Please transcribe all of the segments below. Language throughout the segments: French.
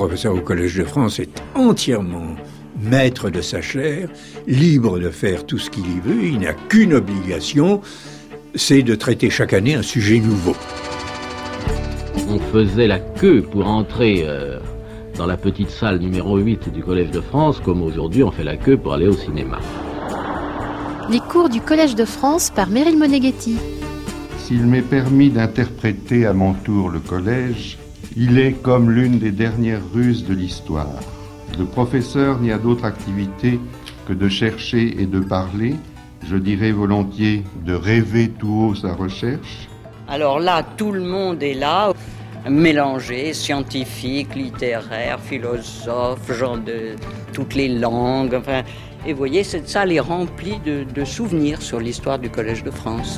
professeur au Collège de France est entièrement maître de sa chaire, libre de faire tout ce qu'il y veut. Il n'a qu'une obligation, c'est de traiter chaque année un sujet nouveau. On faisait la queue pour entrer dans la petite salle numéro 8 du Collège de France, comme aujourd'hui on fait la queue pour aller au cinéma. Les cours du Collège de France par Meryl Moneghetti. S'il m'est permis d'interpréter à mon tour le collège, il est comme l'une des dernières ruses de l'histoire. Le professeur n'y a d'autre activité que de chercher et de parler, je dirais volontiers de rêver tout haut sa recherche. Alors là, tout le monde est là, mélangé, scientifique, littéraire, philosophe, gens de toutes les langues. Enfin, et vous voyez, cette salle est remplie de souvenirs sur l'histoire du Collège de France.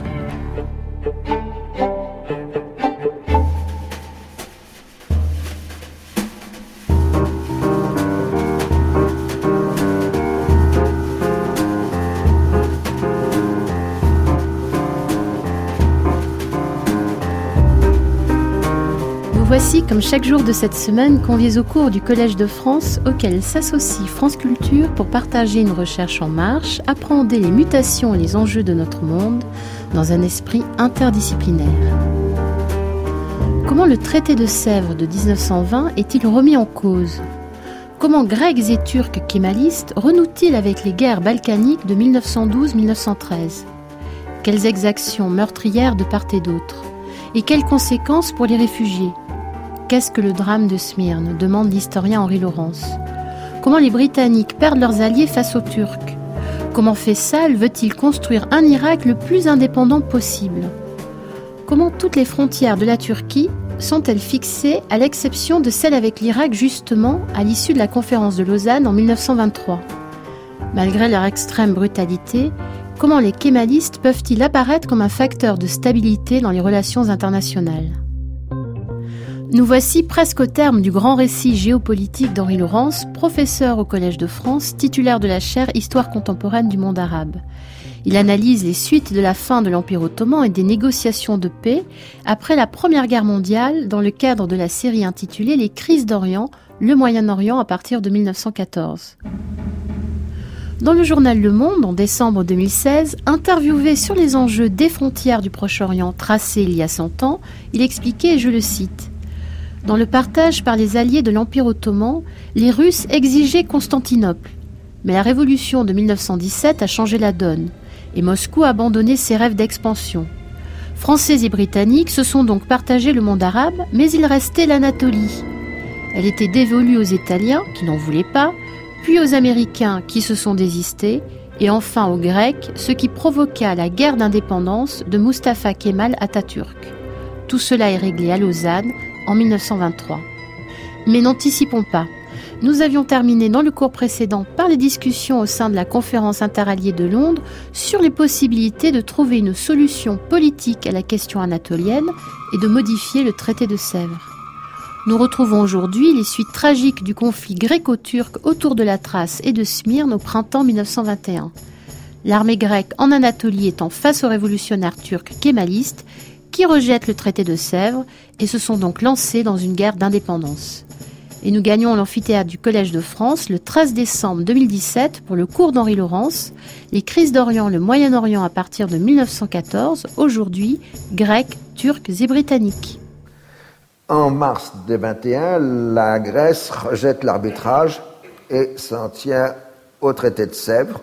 Voici, comme chaque jour de cette semaine, conviés au cours du Collège de France, auquel s'associe France Culture pour partager une recherche en marche, appréhender les mutations et les enjeux de notre monde dans un esprit interdisciplinaire. Comment le traité de Sèvres de 1920 est-il remis en cause ? Comment Grecs et Turcs kémalistes renouent-ils avec les guerres balkaniques de 1912-1913 ? Quelles exactions meurtrières de part et d'autre ? Et quelles conséquences pour les réfugiés ? Qu'est-ce que le drame de Smyrne ? Demande l'historien Henri Laurence. Comment les Britanniques perdent leurs alliés face aux Turcs ? Comment Faysal veut-il construire un Irak le plus indépendant possible ? Comment toutes les frontières de la Turquie sont-elles fixées, à l'exception de celle avec l'Irak justement à l'issue de la conférence de Lausanne en 1923 ? Malgré leur extrême brutalité, comment les kémalistes peuvent-ils apparaître comme un facteur de stabilité dans les relations internationales ? Nous voici presque au terme du grand récit géopolitique d'Henri Laurence, professeur au Collège de France, titulaire de la chaire Histoire contemporaine du monde arabe. Il analyse les suites de la fin de l'Empire ottoman et des négociations de paix après la Première Guerre mondiale dans le cadre de la série intitulée « Les crises d'Orient, le Moyen-Orient à partir de 1914 ». Dans le journal Le Monde, en décembre 2016, interviewé sur les enjeux des frontières du Proche-Orient tracées il y a 100 ans, il expliquait, et je le cite, « Dans le partage par les alliés de l'Empire ottoman, les Russes exigeaient Constantinople. Mais la révolution de 1917 a changé la donne, et Moscou a abandonné ses rêves d'expansion. Français et Britanniques se sont donc partagé le monde arabe, mais il restait l'Anatolie. Elle était dévolue aux Italiens, qui n'en voulaient pas, puis aux Américains qui se sont désistés, et enfin aux Grecs, ce qui provoqua la guerre d'indépendance de Mustapha Kemal Atatürk. Tout cela est réglé à Lausanne en 1923. Mais n'anticipons pas. Nous avions terminé dans le cours précédent par les discussions au sein de la conférence interalliée de Londres sur les possibilités de trouver une solution politique à la question anatolienne et de modifier le traité de Sèvres. Nous retrouvons aujourd'hui les suites tragiques du conflit gréco-turc autour de la Thrace et de Smyrne au printemps 1921. L'armée grecque en Anatolie étant face aux révolutionnaires turcs kémalistes qui rejettent le traité de Sèvres et se sont donc lancés dans une guerre d'indépendance. Et nous gagnons l'amphithéâtre du Collège de France le 13 décembre 2017 pour le cours d'Henri Laurence, les crises d'Orient, le Moyen-Orient à partir de 1914, aujourd'hui Grecs, Turcs et Britanniques. En mars 2021, la Grèce rejette l'arbitrage et s'en tient au traité de Sèvres,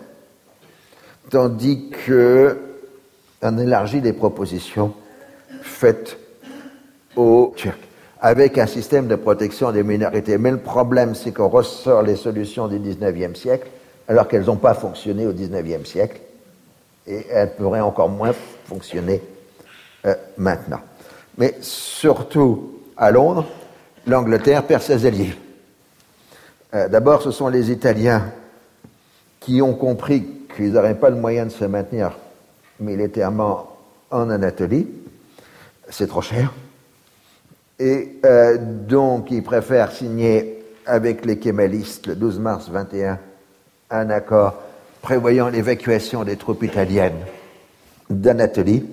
tandis qu'on élargit les propositions faites aux Turcs, avec un système de protection des minorités. Mais le problème, c'est qu'on ressort les solutions du XIXe siècle, alors qu'elles n'ont pas fonctionné au XIXe siècle, et elles pourraient encore moins fonctionner maintenant. Mais surtout, à Londres, l'Angleterre perd ses alliés. D'abord, ce sont les Italiens qui ont compris qu'ils n'auraient pas le moyen de se maintenir militairement en Anatolie. C'est trop cher. Et donc, ils préfèrent signer avec les kémalistes le 12 mars 21 un accord prévoyant l'évacuation des troupes italiennes d'Anatolie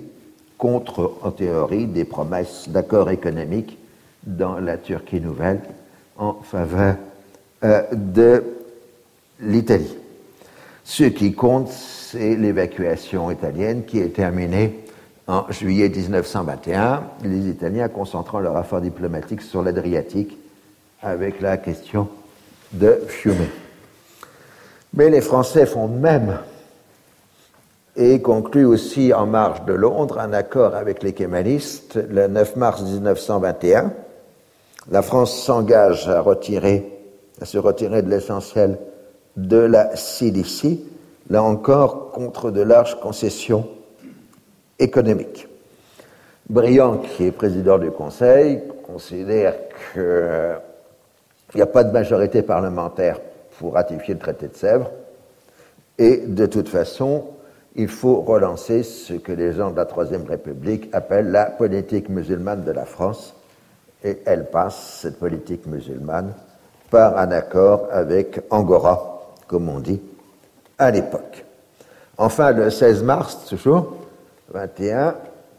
contre, en théorie, des promesses d'accords économiques dans la Turquie nouvelle en faveur de l'Italie. Ce qui compte, c'est l'évacuation italienne qui est terminée en juillet 1921, les Italiens concentrant leur effort diplomatique sur l'Adriatique avec la question de Fiume. Mais les Français font de même et concluent aussi en marge de Londres un accord avec les kémalistes le 9 mars 1921. La France s'engage à se retirer de l'essentiel de la Cilicie, là encore contre de larges concessions économiques. Briand, qui est président du Conseil, considère qu'il n'y a pas de majorité parlementaire pour ratifier le traité de Sèvres, et de toute façon, il faut relancer ce que les gens de la Troisième République appellent la politique musulmane de la France, et elle passe, cette politique musulmane, par un accord avec Angora, comme on dit, à l'époque. Enfin, le 16 mars, toujours, 21,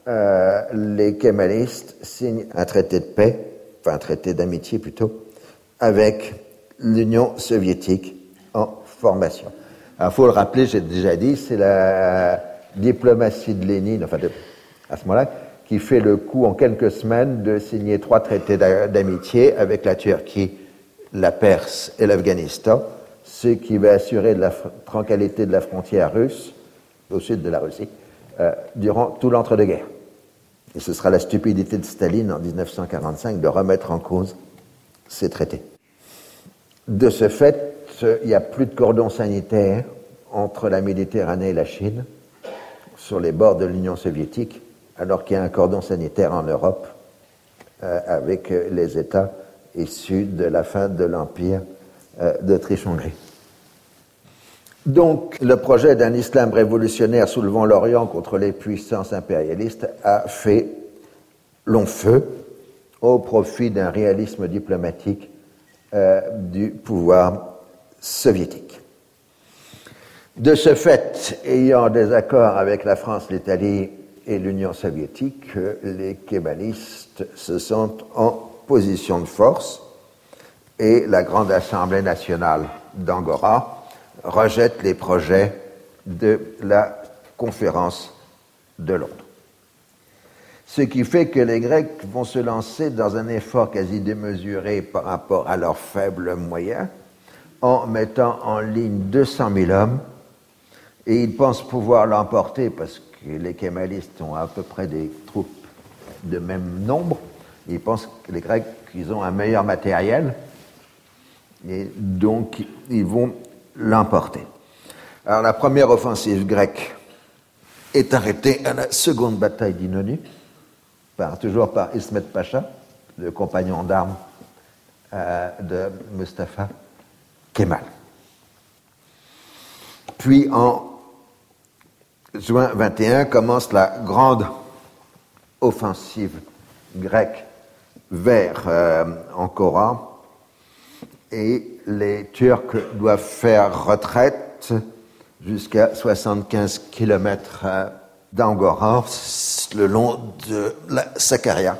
les kémalistes signent un traité de paix, enfin un traité d'amitié plutôt, avec l'Union soviétique en formation. Alors, il faut le rappeler, j'ai déjà dit, c'est la diplomatie de Lénine, enfin à ce moment-là, qui fait le coup en quelques semaines de signer 3 traités d'amitié avec la Turquie, la Perse et l'Afghanistan, ce qui va assurer de la tranquillité de la frontière russe, au sud de la Russie, durant tout l'entre-deux-guerres. Et ce sera la stupidité de Staline en 1945 de remettre en cause ces traités. De ce fait, il n'y a plus de cordon sanitaire entre la Méditerranée et la Chine, sur les bords de l'Union soviétique, alors qu'il y a un cordon sanitaire en Europe avec les États issus de la fin de l'Empire d'Autriche-Hongrie. Donc, le projet d'un islam révolutionnaire soulevant l'Orient contre les puissances impérialistes a fait long feu au profit d'un réalisme diplomatique du pouvoir soviétique. De ce fait, ayant des accords avec la France, l'Italie et l'Union soviétique, les kémalistes se sentent en position de force et la Grande Assemblée nationale d'Angora rejette les projets de la conférence de Londres. Ce qui fait que les Grecs vont se lancer dans un effort quasi démesuré par rapport à leurs faibles moyens en mettant en ligne 200 000 hommes, et ils pensent pouvoir l'emporter parce que les kémalistes ont à peu près des troupes de même nombre. Ils pensent que les Grecs, ils ont un meilleur matériel, et donc ils vont l'emporter. Alors la première offensive grecque est arrêtée à la seconde bataille d'Inonu, toujours par Ismet Pacha, le compagnon d'armes de Mustafa Kemal. Puis en juin 21 commence la grande offensive grecque vers Ankara, et les Turcs doivent faire retraite jusqu'à 75 km d'Angora, le long de la Sakarya.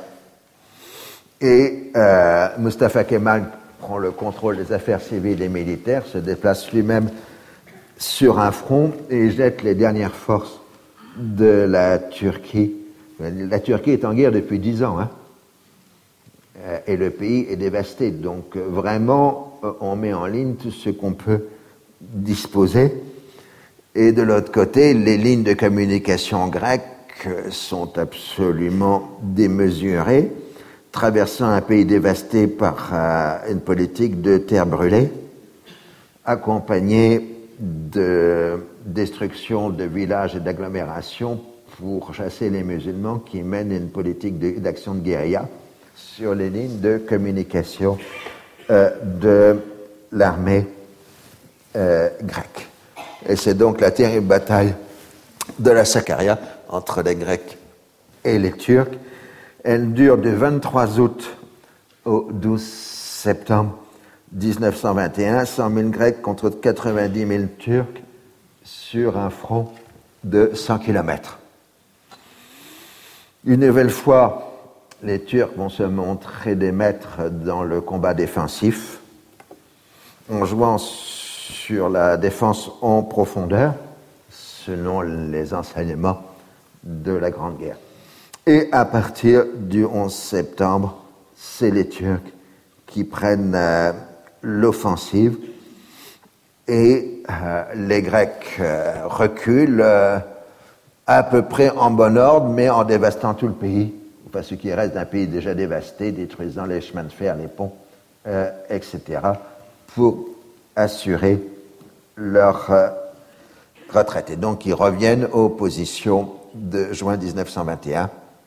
Et Mustafa Kemal prend le contrôle des affaires civiles et militaires, se déplace lui-même sur un front et jette les dernières forces de la Turquie. La Turquie est en guerre depuis 10 ans, et le pays est dévasté. Donc vraiment, on met en ligne tout ce qu'on peut disposer. Et de l'autre côté, les lignes de communication grecques sont absolument démesurées, traversant un pays dévasté par une politique de terre brûlée, accompagnée de destruction de villages et d'agglomérations pour chasser les musulmans qui mènent une politique d'action de guérilla sur les lignes de communication de l'armée grecque. Et c'est donc la terrible bataille de la Sakarya entre les Grecs et les Turcs. Elle dure du 23 août au 12 septembre 1921, 100 000 Grecs contre 90 000 Turcs sur un front de 100 km. Une nouvelle fois, les Turcs vont se montrer des maîtres dans le combat défensif, en jouant sur la défense en profondeur, selon les enseignements de la Grande Guerre. Et à partir du 11 septembre, c'est les Turcs qui prennent l'offensive et les Grecs reculent à peu près en bon ordre, mais en dévastant tout le pays, enfin ce qui reste d'un pays déjà dévasté, détruisant les chemins de fer, les ponts, etc., pour assurer leur retraite. Et donc ils reviennent aux positions de juin 1921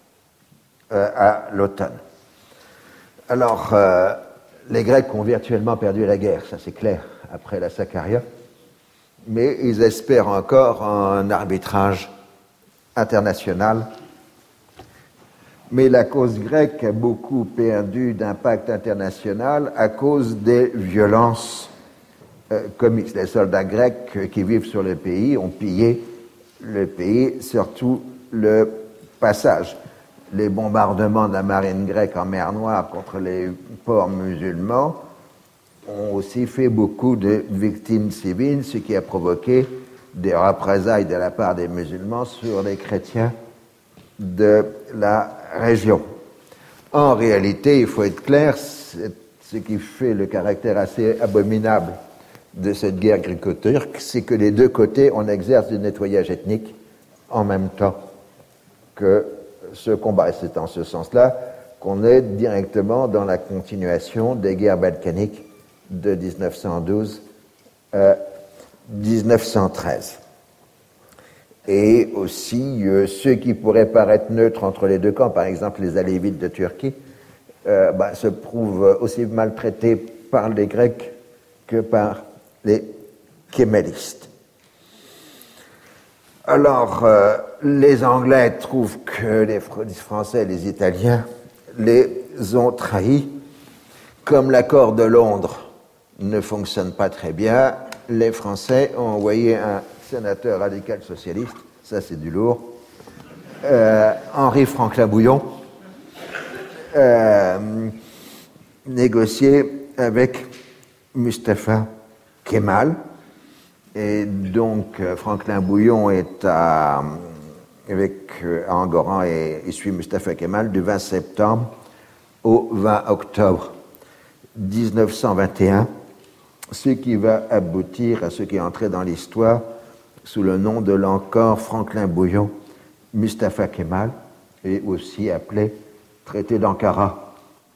à l'automne. Alors, les Grecs ont virtuellement perdu la guerre, ça c'est clair, après la Sakaria, mais ils espèrent encore un arbitrage international. Mais la cause grecque a beaucoup perdu d'impact international à cause des violences commises. Les soldats grecs qui vivent sur le pays ont pillé le pays, surtout le passage. Les bombardements de la marine grecque en mer Noire contre les ports musulmans ont aussi fait beaucoup de victimes civiles, ce qui a provoqué des représailles de la part des musulmans sur les chrétiens de la région. En réalité, il faut être clair, ce qui fait le caractère assez abominable de cette guerre gréco-turque, c'est que les deux côtés, on exerce du nettoyage ethnique en même temps que ce combat. Et c'est en ce sens-là qu'on est directement dans la continuation des guerres balkaniques de 1912 à 1913. Et aussi, ceux qui pourraient paraître neutres entre les deux camps, par exemple les Alévites de Turquie, se prouvent aussi maltraités par les Grecs que par les kémalistes. Alors, les Anglais trouvent que les Français et les Italiens les ont trahis. Comme l'accord de Londres ne fonctionne pas très bien, les Français ont envoyé un sénateur radical socialiste, ça c'est du lourd, Henri Franklin-Bouillon, négocier avec Mustapha Kemal. Et donc Franklin-Bouillon est à Angoran et il suit Mustapha Kemal du 20 septembre au 20 octobre 1921, ce qui va aboutir à ce qui est entré dans l'histoire sous le nom de l'encore Franklin-Bouillon-Mustapha Kemal, et aussi appelé traité d'Ankara.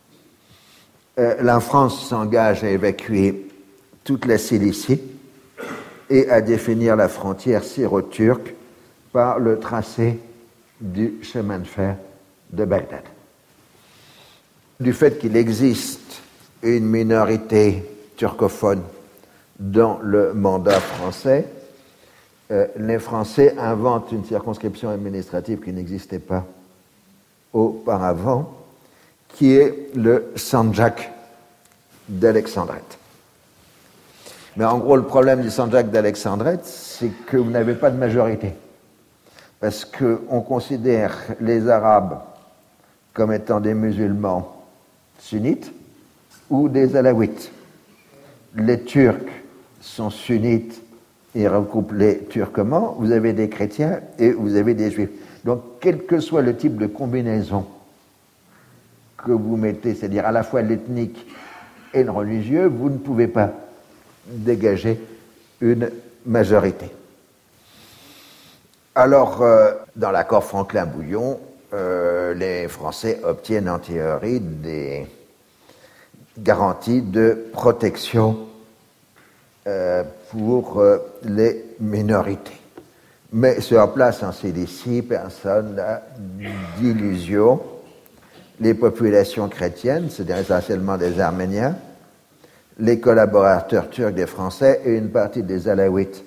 La France s'engage à évacuer toute la Cilicie et à définir la frontière syro-turque par le tracé du chemin de fer de Bagdad. Du fait qu'il existe une minorité turcophone dans le mandat français, les Français inventent une circonscription administrative qui n'existait pas auparavant, qui est le Sandjak d'Alexandrette. Mais en gros, le problème du Sandjak d'Alexandrette, c'est que vous n'avez pas de majorité. Parce qu'on considère les Arabes comme étant des musulmans sunnites ou des alaouites. Les Turcs sont sunnites et recoupent les turcomans. Vous avez des chrétiens et vous avez des juifs. Donc, quel que soit le type de combinaison que vous mettez, c'est-à-dire à la fois l'ethnique et le religieux, vous ne pouvez pas dégager une majorité. Alors, dans l'accord Franklin-Bouillon, les Français obtiennent en théorie des garanties de protection pour les minorités. Mais sur place, en Cilicie, personne n'a d'illusion. Les populations chrétiennes, c'est essentiellement des Arméniens, les collaborateurs turcs des Français et une partie des Alaouites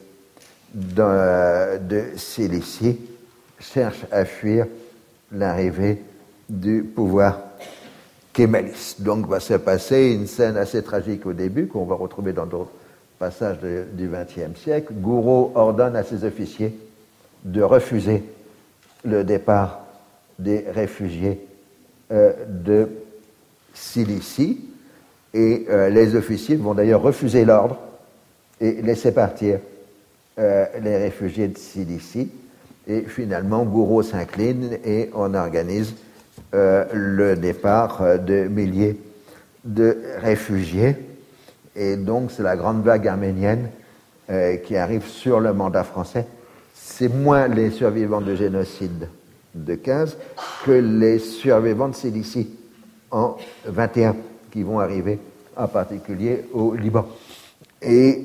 de Cilicie cherchent à fuir l'arrivée du pouvoir kémaliste. Donc va se passer une scène assez tragique au début, qu'on va retrouver dans d'autres passages du XXe siècle. Gouraud ordonne à ses officiers de refuser le départ des réfugiés de Cilicie. Et les officiers vont d'ailleurs refuser l'ordre et laisser partir les réfugiés de Cilicie. Et finalement, Gouraud s'incline et on organise le départ de milliers de réfugiés. Et donc, c'est la grande vague arménienne qui arrive sur le mandat français. C'est moins les survivants de génocide de 15 que les survivants de Cilicie en 21 qui vont arriver en particulier au Liban. Et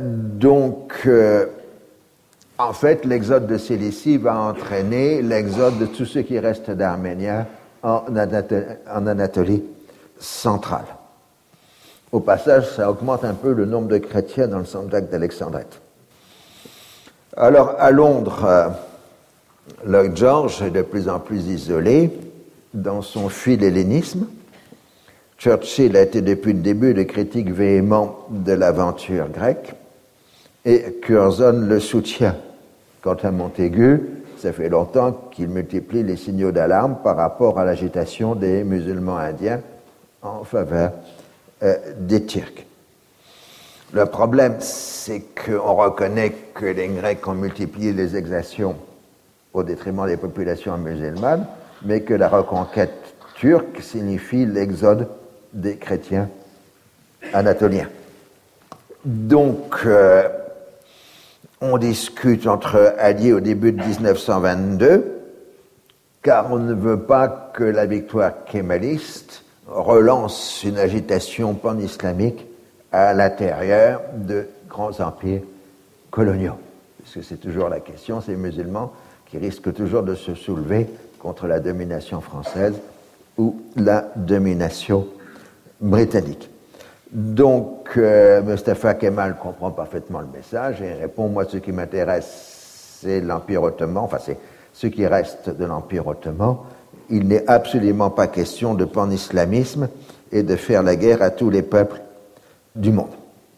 en fait, l'exode de Cilicie va entraîner l'exode de tous ceux qui restent d'Arméniens en Anatolie centrale. Au passage, ça augmente un peu le nombre de chrétiens dans le Sanjak d'Alexandrette. Alors, à Londres, Lloyd George est de plus en plus isolé dans son philhellénisme. Churchill a été depuis le début le critique véhément de l'aventure grecque et Curzon le soutient. Quant à Montaigu, ça fait longtemps qu'il multiplie les signaux d'alarme par rapport à l'agitation des musulmans indiens en faveur des Turcs. Le problème, c'est qu'on reconnaît que les Grecs ont multiplié les exactions au détriment des populations musulmanes, mais que la reconquête turque signifie l'exode des chrétiens anatoliens. Donc, on discute entre alliés au début de 1922, car on ne veut pas que la victoire kémaliste relance une agitation pan-islamique à l'intérieur de grands empires coloniaux. Parce que c'est toujours la question, ces musulmans qui risquent toujours de se soulever contre la domination française ou la domination britannique. Donc, Mustafa Kemal comprend parfaitement le message et répond, moi, ce qui m'intéresse, c'est l'Empire ottoman, enfin, c'est ce qui reste de l'Empire ottoman. Il n'est absolument pas question de pan-islamisme et de faire la guerre à tous les peuples du monde.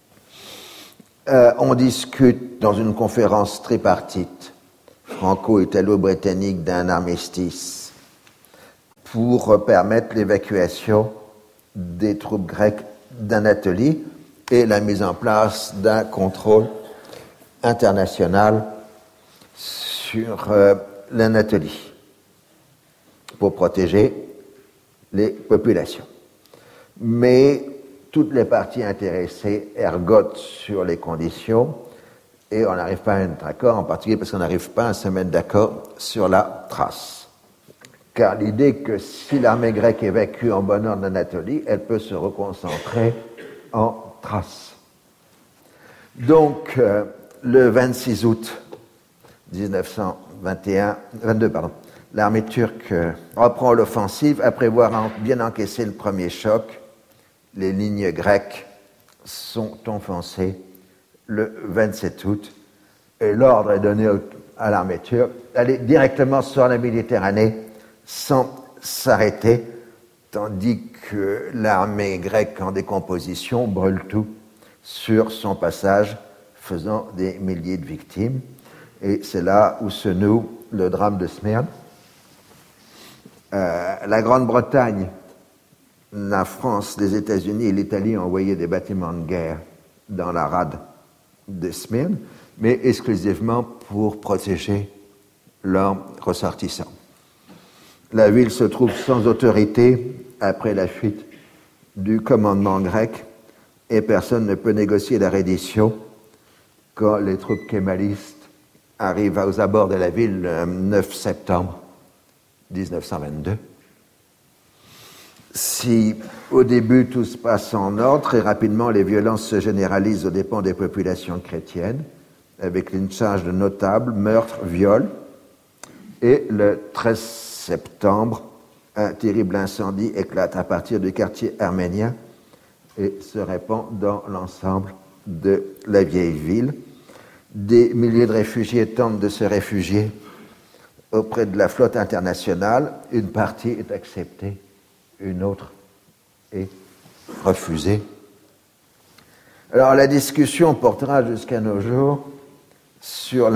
On discute dans une conférence tripartite franco-italo-britannique d'un armistice pour permettre l'évacuation des troupes grecques d'Anatolie et la mise en place d'un contrôle international sur l'Anatolie pour protéger les populations. Mais toutes les parties intéressées ergotent sur les conditions et on n'arrive pas à être d'accord, en particulier parce qu'on n'arrive pas à se mettre d'accord sur la trace. Car l'idée que si l'armée grecque évacue en bon ordre l'Anatolie, elle peut se reconcentrer en Thrace. Donc, le 26 août 1922, l'armée turque reprend l'offensive après avoir bien encaissé le premier choc. Les lignes grecques sont offensées le 27 août et l'ordre est donné à l'armée turque d'aller directement sur la Méditerranée sans s'arrêter, tandis que l'armée grecque en décomposition brûle tout sur son passage, faisant des milliers de victimes. Et c'est là où se noue le drame de Smyrne. La Grande-Bretagne, la France, les États-Unis et l'Italie ont envoyé des bâtiments de guerre dans la rade de Smyrne, mais exclusivement pour protéger leurs ressortissants. La ville se trouve sans autorité après la fuite du commandement grec et personne ne peut négocier la reddition quand les troupes kémalistes arrivent aux abords de la ville le 9 septembre 1922. Si au début tout se passe en ordre, très rapidement les violences se généralisent aux dépens des populations chrétiennes, avec une charge de notables, meurtres, viols, et le 13 septembre, un terrible incendie éclate à partir du quartier arménien et se répand dans l'ensemble de la vieille ville. Des milliers de réfugiés tentent de se réfugier auprès de la flotte internationale. Une partie est acceptée, une autre est refusée. Alors la discussion portera jusqu'à nos jours sur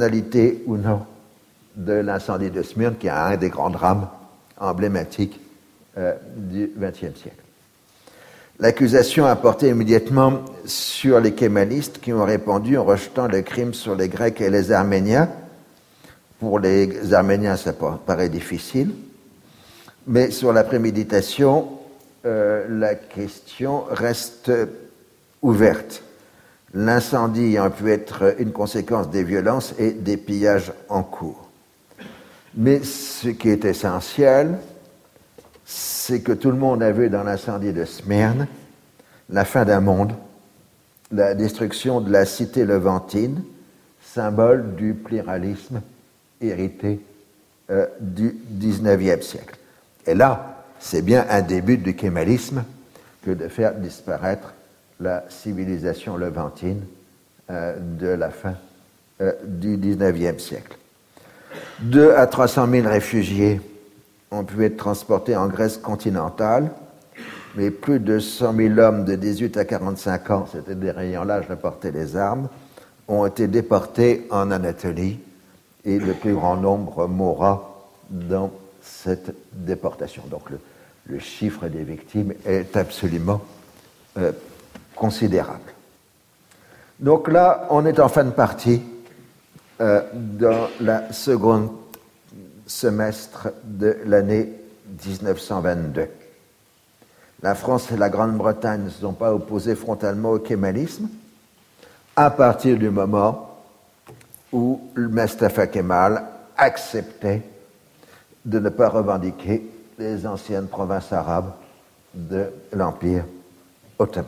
l'intentionnalité ou non de l'incendie de Smyrne, qui est un des grands drames emblématiques du XXe siècle. L'accusation a porté immédiatement sur les kémalistes qui ont répondu en rejetant le crime sur les Grecs et les Arméniens. Pour les Arméniens, ça paraît difficile, mais sur la préméditation, la question reste ouverte. L'incendie ayant pu être une conséquence des violences et des pillages en cours. Mais ce qui est essentiel, c'est que tout le monde a vu dans l'incendie de Smyrne la fin d'un monde, la destruction de la cité levantine, symbole du pluralisme hérité du XIXe siècle. Et là, c'est bien un début du kémalisme que de faire disparaître la civilisation levantine de la fin du XIXe siècle. 2 à 300 000 réfugiés ont pu être transportés en Grèce continentale, mais plus de 100 000 hommes de 18 à 45 ans, c'est-à-dire ayant l'âge de porter les armes, ont été déportés en Anatolie et le plus grand nombre mourra dans cette déportation. Donc le chiffre des victimes est absolument considérable. Donc là, on est en fin de partie dans la seconde semestre de l'année 1922. La France et la Grande-Bretagne ne se sont pas opposées frontalement au kémalisme à partir du moment où Mustafa Kemal acceptait de ne pas revendiquer les anciennes provinces arabes de l'Empire ottoman.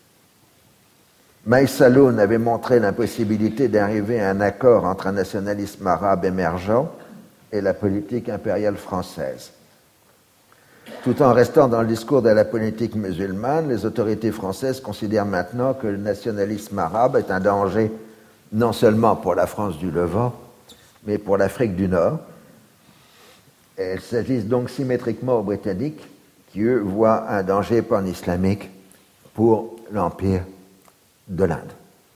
Maïsaloun avait montré l'impossibilité d'arriver à un accord entre un nationalisme arabe émergent et la politique impériale française. Tout en restant dans le discours de la politique musulmane, les autorités françaises considèrent maintenant que le nationalisme arabe est un danger non seulement pour la France du Levant, mais pour l'Afrique du Nord. Elles s'agissent donc symétriquement aux Britanniques, qui, eux, voient un danger pan-islamique pour l'Empire de l'Inde.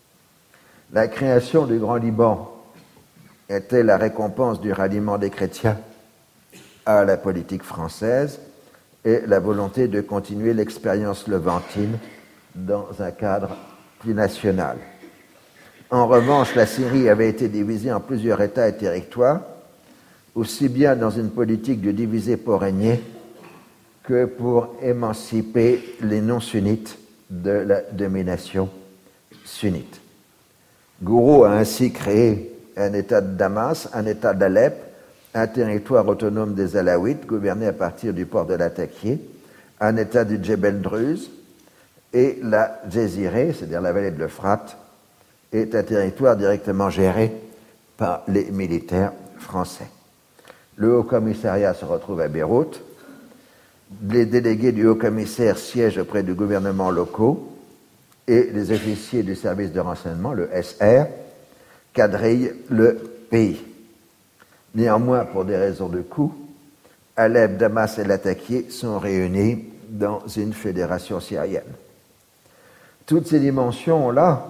La création du Grand Liban était la récompense du ralliement des chrétiens à la politique française et la volonté de continuer l'expérience levantine dans un cadre plus national. En revanche, la Syrie avait été divisée en plusieurs États et territoires, aussi bien dans une politique de diviser pour régner que pour émanciper les non-sunnites de la domination sunnite. Gouraud a ainsi créé un État de Damas, un État d'Alep, un territoire autonome des Alaouites, gouverné à partir du port de Latakia, un État du Djebel Druze, et la Jésirée, c'est-à-dire la vallée de l'Euphrate, est un territoire directement géré par les militaires français. Le Haut-Commissariat se retrouve à Beyrouth. Les délégués du Haut-Commissaire siègent auprès du gouvernement locaux et les officiers du service de renseignement, le SR, quadrillent le pays. Néanmoins, pour des raisons de coût, Alep, Damas et Latakia sont réunis dans une fédération syrienne. Toutes ces dimensions-là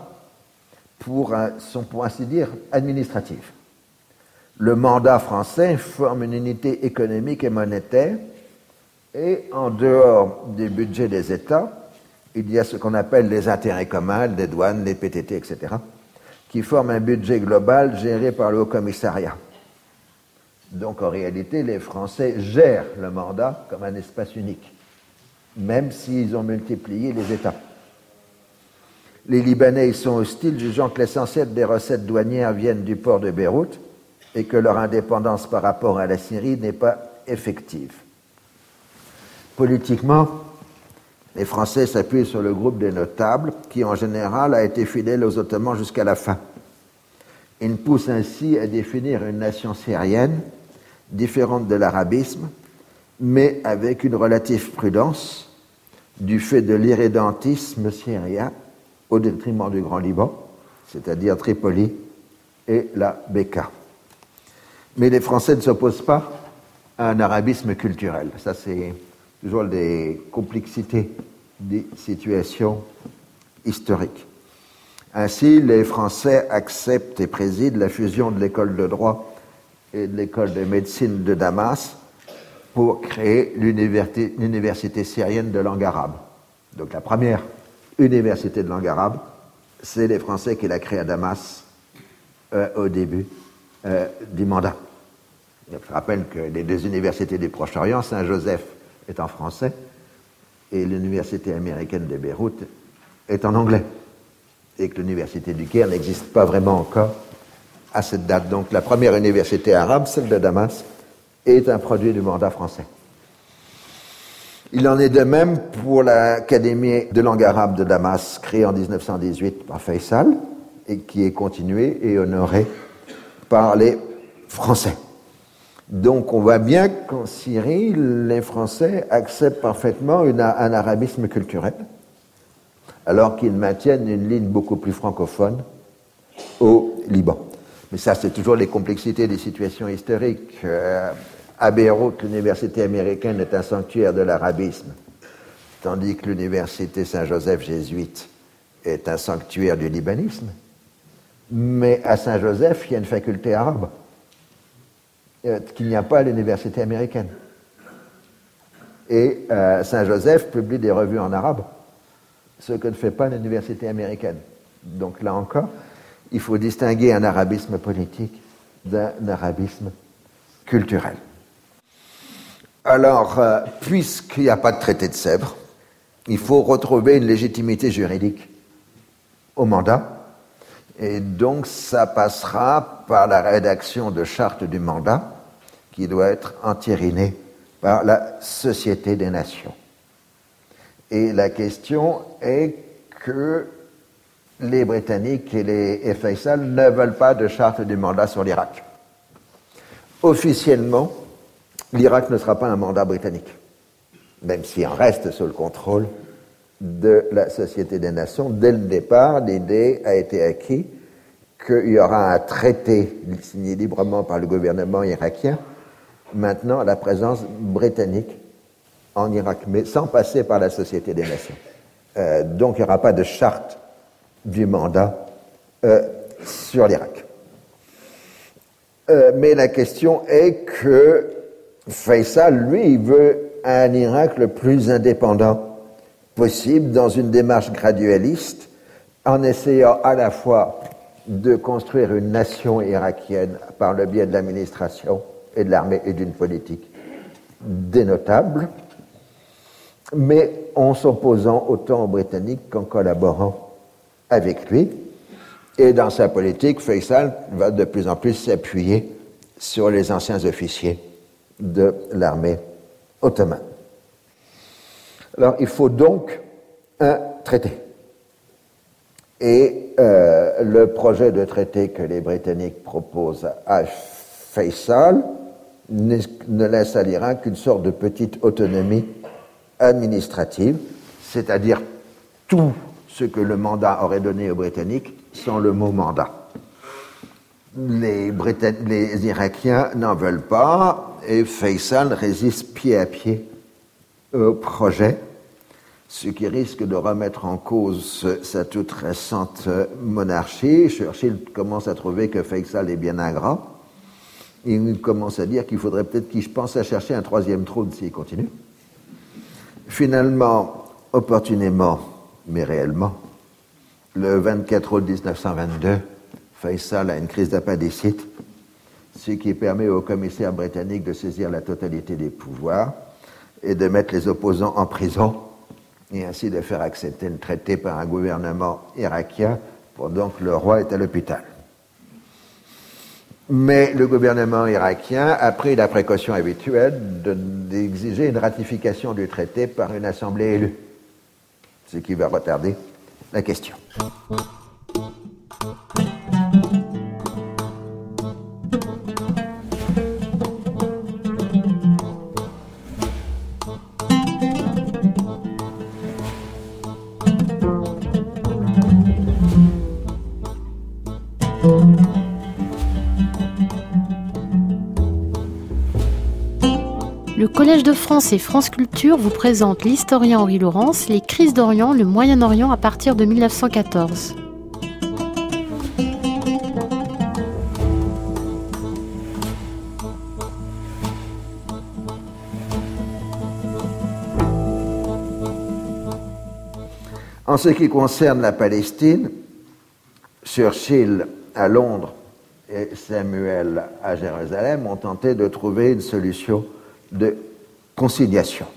sont, pour ainsi dire, administratives. Le mandat français forme une unité économique et monétaire, et en dehors du budget des États, il y a ce qu'on appelle les intérêts communs, les douanes, les PTT, etc., qui forment un budget global géré par le Haut-Commissariat. Donc, en réalité, les Français gèrent le mandat comme un espace unique, même s'ils ont multiplié les États. Les Libanais y sont hostiles, jugeant que l'essentiel des recettes douanières viennent du port de Beyrouth et que leur indépendance par rapport à la Syrie n'est pas effective. Politiquement, les Français s'appuient sur le groupe des notables, qui en général a été fidèle aux Ottomans jusqu'à la fin. Ils poussent ainsi à définir une nation syrienne, différente de l'arabisme, mais avec une relative prudence, du fait de l'irrédentisme syrien, au détriment du Grand Liban, c'est-à-dire Tripoli et la Bekaa. Mais les Français ne s'opposent pas à un arabisme culturel. Ça, c'est toujours des complexités des situations historiques. Ainsi, les Français acceptent et président la fusion de l'école de droit et de l'école de médecine de Damas pour créer l'université syrienne de langue arabe. Donc la première université de langue arabe, c'est les Français qui la créent à Damas au début du mandat. Je rappelle que les deux universités du Proche-Orient, Saint-Joseph est en français et l'université américaine de Beyrouth est en anglais. Et que l'université du Caire n'existe pas vraiment encore à cette date. Donc la première université arabe, celle de Damas, est un produit du mandat français. Il en est de même pour l'Académie de langue arabe de Damas, créée en 1918 par Faisal, et qui est continuée et honorée par les Français. Donc on voit bien qu'en Syrie, les Français acceptent parfaitement un arabisme culturel, alors qu'ils maintiennent une ligne beaucoup plus francophone au Liban. Mais ça, c'est toujours les complexités des situations historiques. À Beyrouth, l'université américaine est un sanctuaire de l'arabisme, tandis que l'université Saint-Joseph jésuite est un sanctuaire du libanisme. Mais à Saint-Joseph, il y a une faculté arabe qu'il n'y a pas à l'université américaine. Et Saint-Joseph publie des revues en arabe, ce que ne fait pas l'université américaine. Donc là encore, il faut distinguer un arabisme politique d'un arabisme culturel. Alors, puisqu'il n'y a pas de traité de Sèvres, il faut retrouver une légitimité juridique au mandat, et donc ça passera par la rédaction de charte du mandat, qui doit être entérinée par la Société des Nations. Et la question est que les Britanniques et Faisal ne veulent pas de charte du mandat sur l'Irak. Officiellement, l'Irak ne sera pas un mandat britannique, même s'il en reste sous le contrôle de la Société des Nations. Dès le départ, l'idée a été acquise qu'il y aura un traité signé librement par le gouvernement irakien, maintenant à la présence britannique en Irak, mais sans passer par la Société des Nations. Donc il n'y aura pas de charte du mandat sur l'Irak. Mais la question est que Faisal, lui, il veut un Irak le plus indépendant possible dans une démarche gradualiste, en essayant à la fois de construire une nation irakienne par le biais de l'administration et de l'armée et d'une politique dénotable, mais en s'opposant autant aux Britanniques qu'en collaborant avec lui. Et dans sa politique, Faisal va de plus en plus s'appuyer sur les anciens officiers de l'armée ottomane. Alors, il faut donc un traité. Et le projet de traité que les Britanniques proposent à Faisal ne laisse à l'Irak qu'une sorte de petite autonomie administrative, c'est-à-dire tout ce que le mandat aurait donné aux Britanniques sans le mot mandat. Les Irakiens n'en veulent pas et Faisal résiste pied à pied au projet, ce qui risque de remettre en cause sa toute récente monarchie. Churchill commence à trouver que Faisal est bien ingrat. Il commence à dire qu'il faudrait peut-être qu'il pense à chercher un troisième trône s'il continue. Finalement, opportunément, mais réellement, le 24 août 1922, Faisal a une crise d'appendicite, ce qui permet au commissaire britannique de saisir la totalité des pouvoirs et de mettre les opposants en prison et ainsi de faire accepter le traité par un gouvernement irakien pendant que le roi est à l'hôpital. Mais le gouvernement irakien a pris la précaution habituelle d'exiger une ratification du traité par une assemblée élue, ce qui va retarder la question. Le Collège de France et France Culture vous présente l'historien Henri Laurence, les crises d'Orient, le Moyen-Orient à partir de 1914. En ce qui concerne la Palestine, Churchill à Londres et Samuel à Jérusalem ont tenté de trouver une solution de conciliation.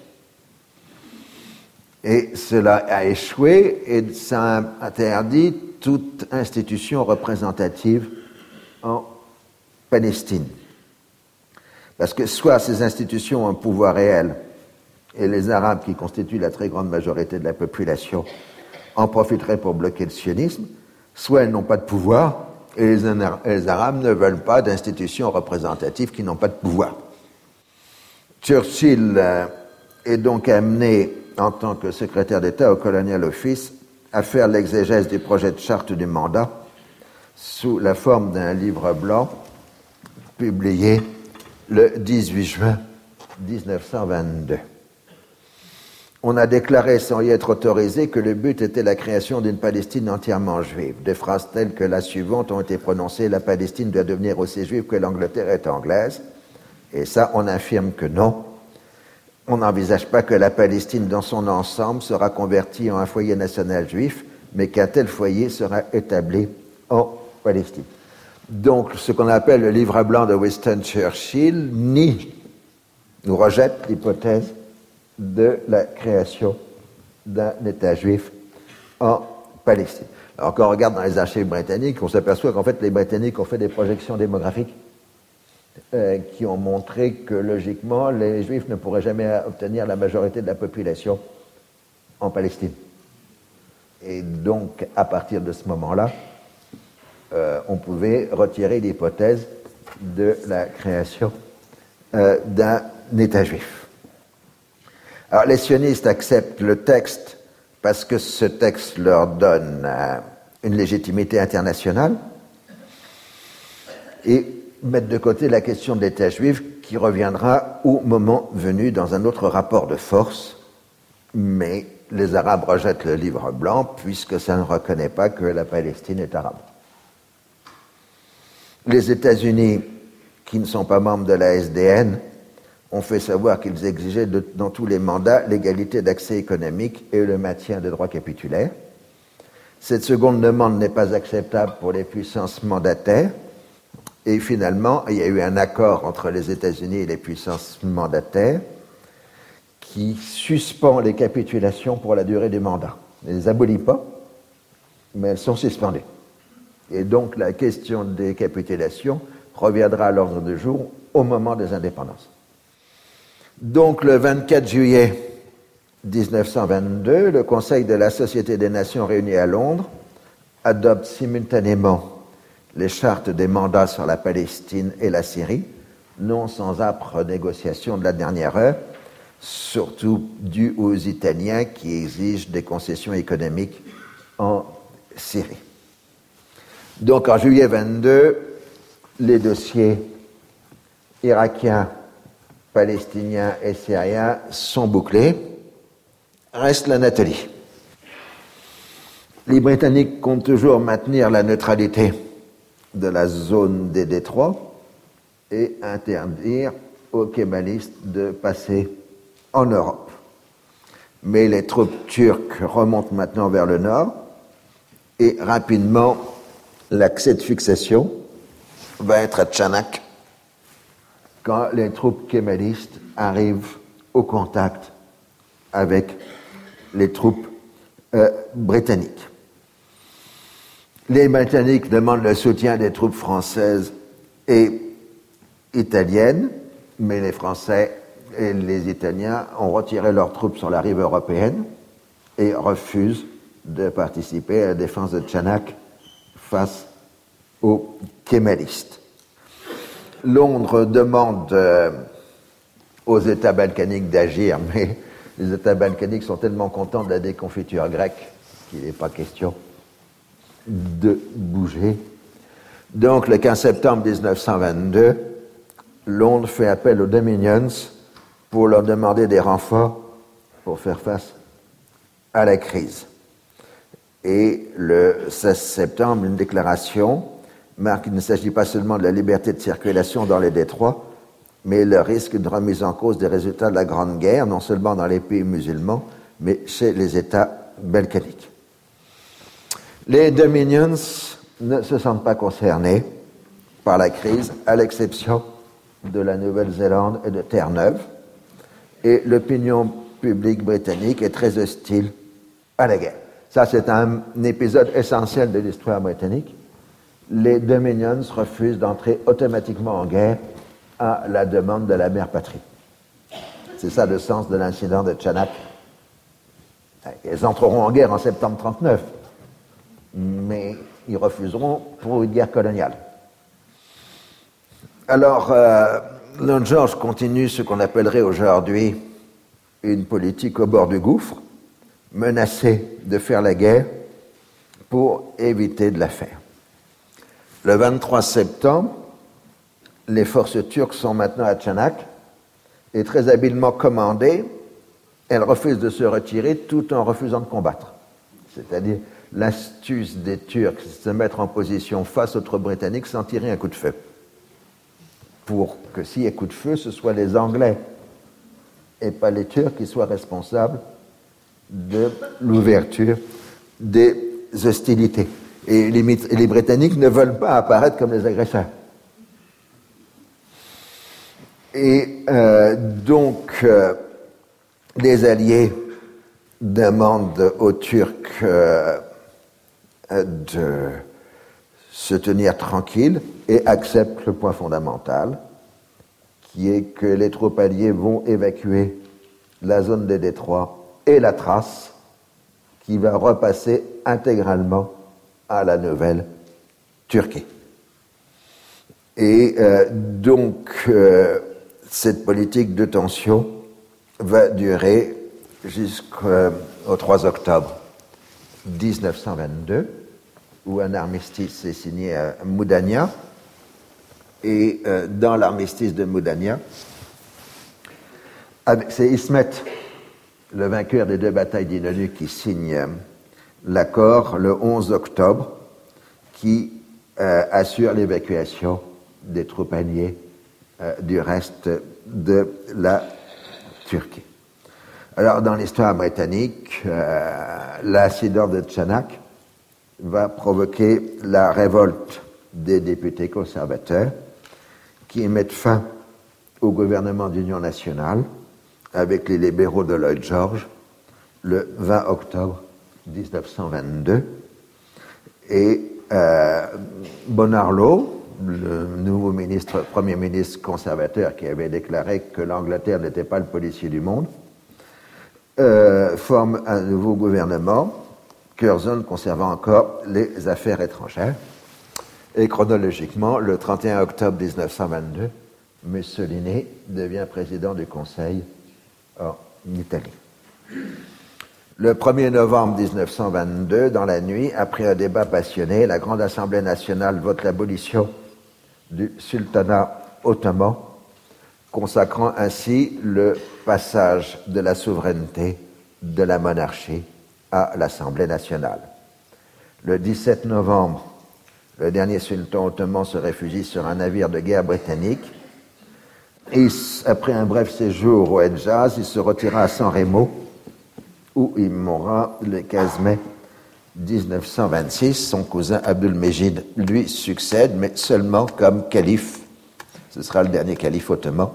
Et cela a échoué et ça interdit toute institution représentative en Palestine. Parce que soit ces institutions ont un pouvoir réel, et les Arabes, qui constituent la très grande majorité de la population, en profiteraient pour bloquer le sionisme, soit elles n'ont pas de pouvoir, et les Arabes ne veulent pas d'institutions représentatives qui n'ont pas de pouvoir. Churchill est donc amené, en tant que secrétaire d'État au Colonial Office, à faire l'exégèse du projet de charte du mandat sous la forme d'un livre blanc publié le 18 juin 1922. On a déclaré sans y être autorisé que le but était la création d'une Palestine entièrement juive. Des phrases telles que la suivante ont été prononcées: la Palestine doit devenir aussi juive que l'Angleterre est anglaise. Et ça, on affirme que non. On n'envisage pas que la Palestine dans son ensemble sera convertie en un foyer national juif, mais qu'un tel foyer sera établi en Palestine. Donc, ce qu'on appelle le livre blanc de Winston Churchill nie ou rejette l'hypothèse de la création d'un État juif en Palestine. Alors, quand on regarde dans les archives britanniques, on s'aperçoit qu'en fait, les Britanniques ont fait des projections démographiques qui ont montré que, logiquement, les Juifs ne pourraient jamais obtenir la majorité de la population en Palestine. Et donc, à partir de ce moment-là, on pouvait retirer l'hypothèse de la création d'un État juif. Alors, les sionistes acceptent le texte parce que ce texte leur donne une légitimité internationale et mettent de côté la question de l'État juif qui reviendra au moment venu dans un autre rapport de force, mais les Arabes rejettent le livre blanc puisque ça ne reconnaît pas que la Palestine est arabe. Les États-Unis, qui ne sont pas membres de la SDN, ont fait savoir qu'ils exigeaient dans tous les mandats l'égalité d'accès économique et le maintien des droits capitulaires. Cette seconde demande n'est pas acceptable pour les puissances mandataires, et finalement, il y a eu un accord entre les États-Unis et les puissances mandataires qui suspend les capitulations pour la durée du mandat. Elle ne les abolit pas, mais elles sont suspendues. Et donc la question des capitulations reviendra à l'ordre du jour au moment des indépendances. Donc le 24 juillet 1922, le Conseil de la Société des Nations réuni à Londres adopte simultanément les chartes des mandats sur la Palestine et la Syrie, non sans âpres négociations de la dernière heure, surtout dues aux Italiens qui exigent des concessions économiques en Syrie. Donc en juillet 22, les dossiers irakiens, palestiniens et syriens sont bouclés. Reste l'Anatolie. Les Britanniques comptent toujours maintenir la neutralité de la zone des détroits et interdire aux kémalistes de passer en Europe. Mais les troupes turques remontent maintenant vers le nord et rapidement l'accès de fixation va être à Tchanak quand les troupes kémalistes arrivent au contact avec les troupes britanniques. Les Britanniques demandent le soutien des troupes françaises et italiennes, mais les Français et les Italiens ont retiré leurs troupes sur la rive européenne et refusent de participer à la défense de Tchanak face aux kémalistes. Londres demande aux États balkaniques d'agir, mais les États balkaniques sont tellement contents de la déconfiture grecque qu'il n'est pas question de bouger. Donc, le 15 septembre 1922, Londres fait appel aux Dominions pour leur demander des renforts pour faire face à la crise. Et le 16 septembre, une déclaration marque qu'il ne s'agit pas seulement de la liberté de circulation dans les détroits, mais le risque de remise en cause des résultats de la Grande Guerre, non seulement dans les pays musulmans, mais chez les États balkaniques. Les Dominions ne se sentent pas concernés par la crise, à l'exception de la Nouvelle-Zélande et de Terre-Neuve. Et l'opinion publique britannique est très hostile à la guerre. Ça, c'est un épisode essentiel de l'histoire britannique. Les Dominions refusent d'entrer automatiquement en guerre à la demande de la mère patrie. C'est ça le sens de l'incident de Chanak. Ils entreront en guerre en septembre 1939, mais ils refuseront pour une guerre coloniale. Alors, Lord George continue ce qu'on appellerait aujourd'hui une politique au bord du gouffre, menacé de faire la guerre pour éviter de la faire. Le 23 septembre, les forces turques sont maintenant à Chanak et très habilement commandées, elles refusent de se retirer tout en refusant de combattre. C'est-à-dire l'astuce des Turcs, c'est de se mettre en position face aux troupes britanniques sans tirer un coup de feu. Pour que s'il y ait coup de feu, ce soit les Anglais et pas les Turcs qui soient responsables de l'ouverture des hostilités. Et les Britanniques ne veulent pas apparaître comme les agresseurs. Et donc, les Alliés demandent aux Turcs de se tenir tranquilles et acceptent le point fondamental, qui est que les troupes alliées vont évacuer la zone des détroits et la Thrace, qui va repasser intégralement à la nouvelle Turquie. Et donc, cette politique de tension va durer jusqu'au 3 octobre 1922, où un armistice est signé à Moudania. Et dans l'armistice de Moudania, c'est Ismet, le vainqueur des 2 batailles d'Inonu, qui signe l'accord le 11 octobre, qui assure l'évacuation des troupes alliées du reste de la Turquie. Alors, dans l'histoire britannique, l'incident de Chanak va provoquer la révolte des députés conservateurs qui mettent fin au gouvernement d'union nationale avec les libéraux de Lloyd George le 20 octobre 1922. Et Bonar-Law, le nouveau premier ministre conservateur qui avait déclaré que l'Angleterre n'était pas le policier du monde, forme un nouveau gouvernement, Curzon conservant encore les affaires étrangères. Et chronologiquement, le 31 octobre 1922, Mussolini devient président du Conseil en Italie. Le 1er novembre 1922, dans la nuit, après un débat passionné, la Grande Assemblée nationale vote l'abolition du sultanat ottoman, consacrant ainsi le passage de la souveraineté de la monarchie à l'Assemblée nationale. Le 17 novembre, le dernier sultan ottoman se réfugie sur un navire de guerre britannique et, après un bref séjour au Hedjaz, il se retira à San Remo, où il mourra le 15 mai 1926. Son cousin Abdul-Mejid lui succède, mais seulement comme calife. Ce sera le dernier calife ottoman.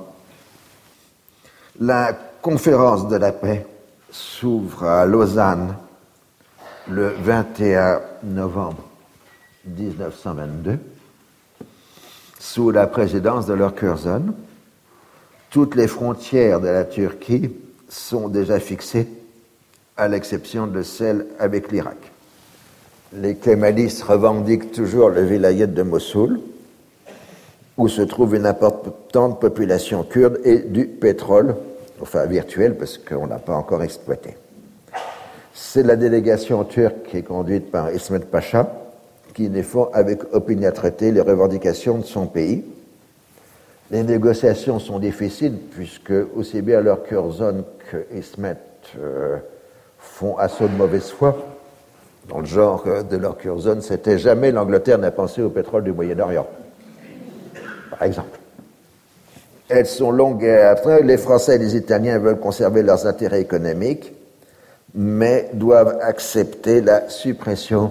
La conférence de la paix s'ouvre à Lausanne le 21 novembre 1922, sous la présidence de Lord Curzon. Toutes les frontières de la Turquie sont déjà fixées, à l'exception de celle avec l'Irak. Les kémalistes revendiquent toujours le vilayet de Mossoul, où se trouve une importante population kurde et du pétrole, enfin virtuel, parce qu'on n'a pas encore exploité. C'est la délégation turque qui est conduite par Ismet Pacha, qui défend avec opiniâtreté les revendications de son pays. Les négociations sont difficiles, puisque aussi bien Lord Curzon que Ismet font assaut de mauvaise foi. Dans le genre de Lord Curzon, c'était jamais l'Angleterre n'a pensé au pétrole du Moyen-Orient, par exemple. Elles sont longues et après, les Français et les Italiens veulent conserver leurs intérêts économiques, mais doivent accepter la suppression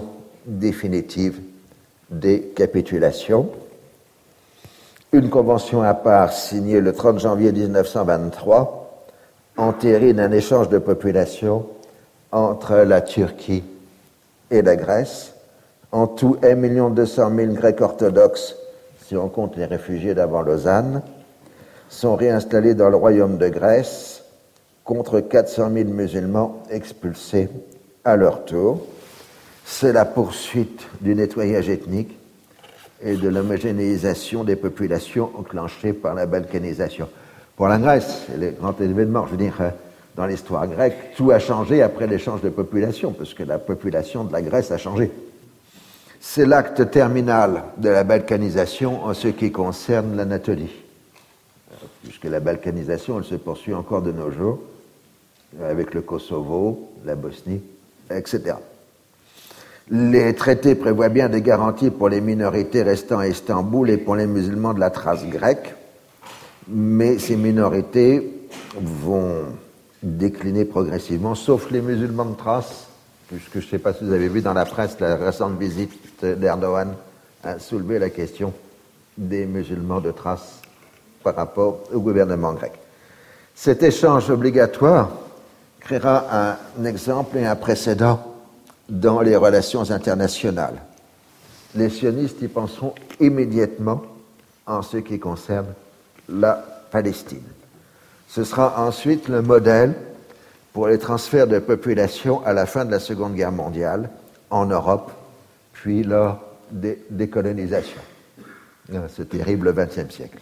définitive des capitulations. Une convention à part signée le 30 janvier 1923 entérine un échange de population entre la Turquie et la Grèce. En tout, 1 200 000 Grecs orthodoxes, si on compte les réfugiés d'avant Lausanne, sont réinstallés dans le royaume de Grèce contre 400 000 musulmans expulsés à leur tour. C'est la poursuite du nettoyage ethnique et de l'homogénéisation des populations enclenchées par la balkanisation. Pour la Grèce, c'est le grand événement, je veux dire, dans l'histoire grecque, tout a changé après l'échange de population, parce que la population de la Grèce a changé. C'est l'acte terminal de la balkanisation en ce qui concerne l'Anatolie, puisque la balkanisation, elle se poursuit encore de nos jours, avec le Kosovo, la Bosnie, etc. Les traités prévoient bien des garanties pour les minorités restant à Istanbul et pour les musulmans de la Thrace grecque, mais ces minorités vont décliner progressivement, sauf les musulmans de Thrace, puisque je ne sais pas si vous avez vu dans la presse la récente visite d'Erdogan a soulevé la question des musulmans de Thrace par rapport au gouvernement grec. Cet échange obligatoire créera un exemple et un précédent dans les relations internationales. Les sionistes y penseront immédiatement en ce qui concerne la Palestine. Ce sera ensuite le modèle pour les transferts de population à la fin de la Seconde Guerre mondiale en Europe, puis lors des décolonisations. Ce terrible XXe siècle.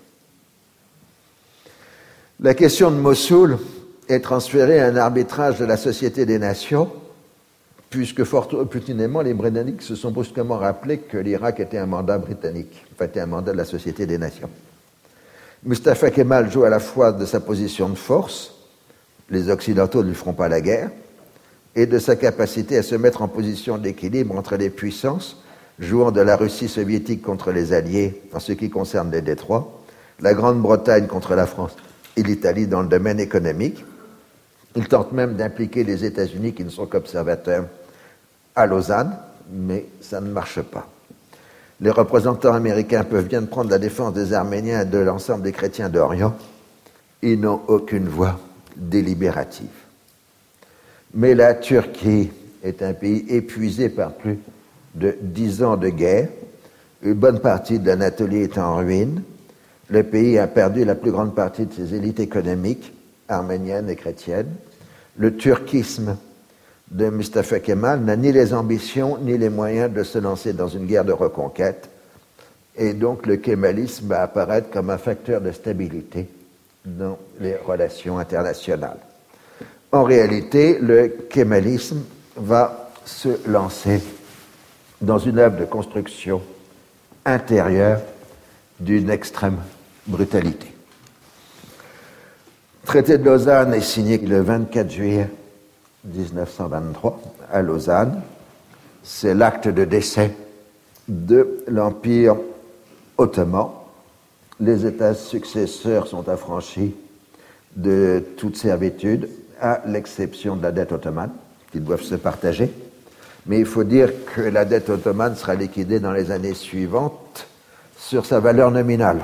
La question de Mossoul est transférée à un arbitrage de la Société des Nations, puisque fort opportunément, les Britanniques se sont brusquement rappelés que l'Irak était un mandat britannique, enfin, était un mandat de la Société des Nations. Mustafa Kemal joue à la fois de sa position de force, les Occidentaux ne lui feront pas la guerre, et de sa capacité à se mettre en position d'équilibre entre les puissances, jouant de la Russie soviétique contre les Alliés en ce qui concerne les détroits, la Grande-Bretagne contre la France et l'Italie dans le domaine économique. Il tente même d'impliquer les États-Unis qui ne sont qu'observateurs à Lausanne, mais ça ne marche pas. Les représentants américains peuvent bien prendre la défense des Arméniens et de l'ensemble des chrétiens d'Orient. Ils n'ont aucune voix délibérative. Mais la Turquie est un pays épuisé par plus de 10 ans de guerre. Une bonne partie de l'Anatolie est en ruine. Le pays a perdu la plus grande partie de ses élites économiques, arméniennes et chrétiennes. Le turquisme de Mustafa Kemal n'a ni les ambitions ni les moyens de se lancer dans une guerre de reconquête, et donc le kémalisme va apparaître comme un facteur de stabilité dans les relations internationales. En réalité, le kémalisme va se lancer dans une œuvre de construction intérieure d'une extrême brutalité. Le traité de Lausanne est signé le 24 juillet 1923 à Lausanne. C'est l'acte de décès de l'Empire ottoman. Les États successeurs sont affranchis de toute servitude, à l'exception de la dette ottomane, qu'ils doivent se partager. Mais il faut dire que la dette ottomane sera liquidée dans les années suivantes sur sa valeur nominale.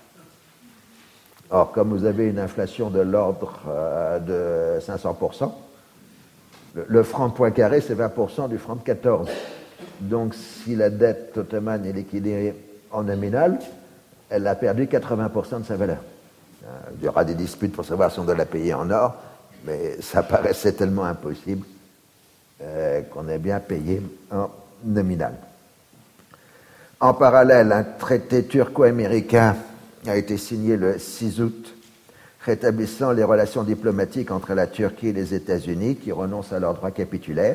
Or, comme vous avez une inflation de l'ordre de 500%, le franc point carré, c'est 20% du franc de 14. Donc, si la dette ottomane est liquidée en nominal, elle a perdu 80% de sa valeur. Il y aura des disputes pour savoir si on doit la payer en or, mais ça paraissait tellement impossible qu'on ait bien payé en nominal. En parallèle, un traité turco-américain a été signé le 6 août, rétablissant les relations diplomatiques entre la Turquie et les États-Unis, qui renoncent à leurs droits capitulaires.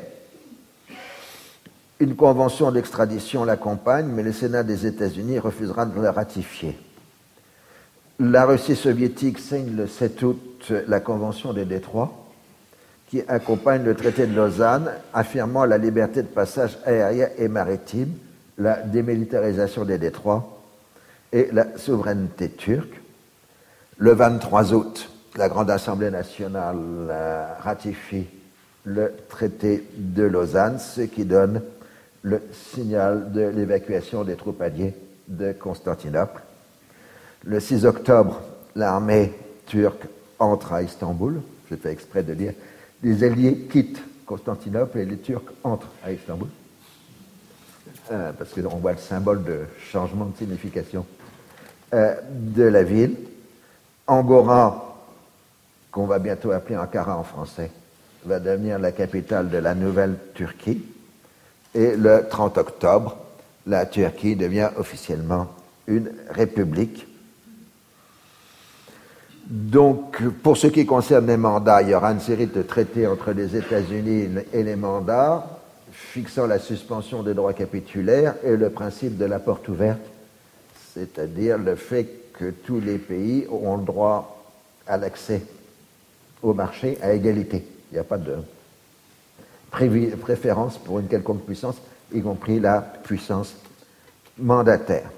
Une convention d'extradition l'accompagne, mais le Sénat des États-Unis refusera de la ratifier. La Russie soviétique signe le 7 août la Convention des Détroits, qui accompagne le traité de Lausanne, affirmant la liberté de passage aérien et maritime, la démilitarisation des détroits et la souveraineté turque. Le 23 août, la Grande Assemblée nationale ratifie le traité de Lausanne, ce qui donne le signal de l'évacuation des troupes alliées de Constantinople. Le 6 octobre, l'armée turque entre à Istanbul. J'ai fait exprès de dire les Alliés quittent Constantinople et les Turcs entrent à Istanbul. Parce qu'on voit le symbole de changement de signification de la ville. Angora, qu'on va bientôt appeler Ankara en français, va devenir la capitale de la nouvelle Turquie. Et le 30 octobre, la Turquie devient officiellement une république. Donc, pour ce qui concerne les mandats, il y aura une série de traités entre les États-Unis et les mandats, fixant la suspension des droits capitulaires et le principe de la porte ouverte, c'est-à-dire le fait que tous les pays ont le droit à l'accès au marché à égalité. Il n'y a pas de préférence pour une quelconque puissance, y compris la puissance mandataire.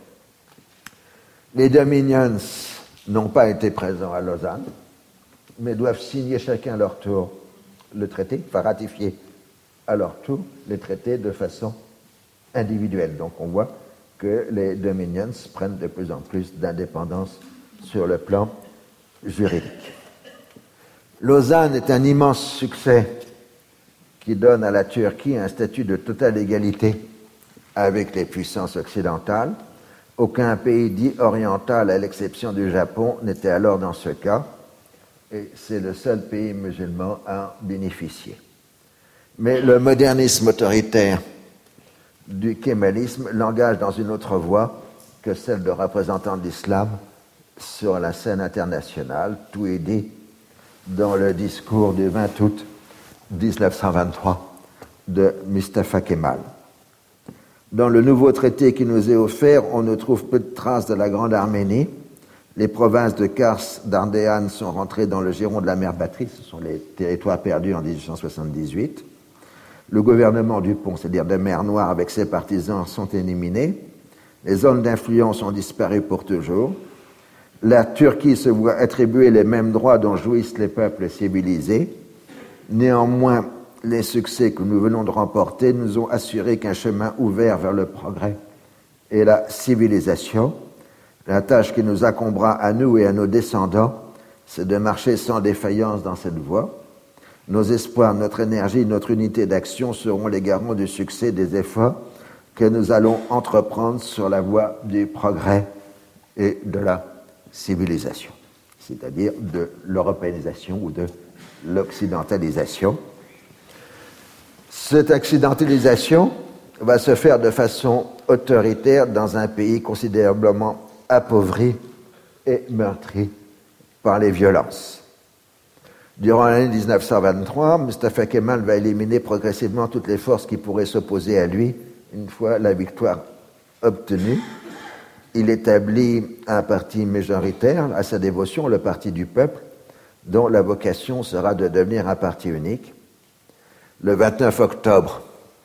Les dominions n'ont pas été présents à Lausanne, mais doivent signer chacun à leur tour le traité, enfin ratifier à leur tour les traités de façon individuelle. Donc on voit que les dominions prennent de plus en plus d'indépendance sur le plan juridique. Lausanne est un immense succès qui donne à la Turquie un statut de totale égalité avec les puissances occidentales. Aucun pays dit oriental, à l'exception du Japon, n'était alors dans ce cas, et c'est le seul pays musulman à en bénéficier. Mais le modernisme autoritaire du kémalisme l'engage dans une autre voie que celle de représentant de l'islam sur la scène internationale. Tout est dit dans le discours du 20 août 1923 de Mustafa Kemal. Dans le nouveau traité qui nous est offert, on ne trouve peu de traces de la Grande Arménie. Les provinces de Kars, d'Ardéane sont rentrées dans le giron de la mer Battrice, ce sont les territoires perdus en 1878. Le gouvernement du Pont, c'est-à-dire de mer Noire avec ses partisans, sont éliminés. Les zones d'influence ont disparu pour toujours. La Turquie se voit attribuer les mêmes droits dont jouissent les peuples civilisés. Néanmoins, les succès que nous venons de remporter nous ont assuré qu'un chemin ouvert vers le progrès et la civilisation. La tâche qui nous incombera à nous et à nos descendants, c'est de marcher sans défaillance dans cette voie. Nos espoirs, notre énergie, notre unité d'action seront les garants du succès des efforts que nous allons entreprendre sur la voie du progrès et de la civilisation, c'est-à-dire de l'européanisation ou de l'occidentalisation. Cette occidentalisation va se faire de façon autoritaire dans un pays considérablement appauvri et meurtri par les violences. Durant l'année 1923, Mustafa Kemal va éliminer progressivement toutes les forces qui pourraient s'opposer à lui une fois la victoire obtenue. Il établit un parti majoritaire à sa dévotion, le Parti du peuple, dont la vocation sera de devenir un parti unique. Le 29 octobre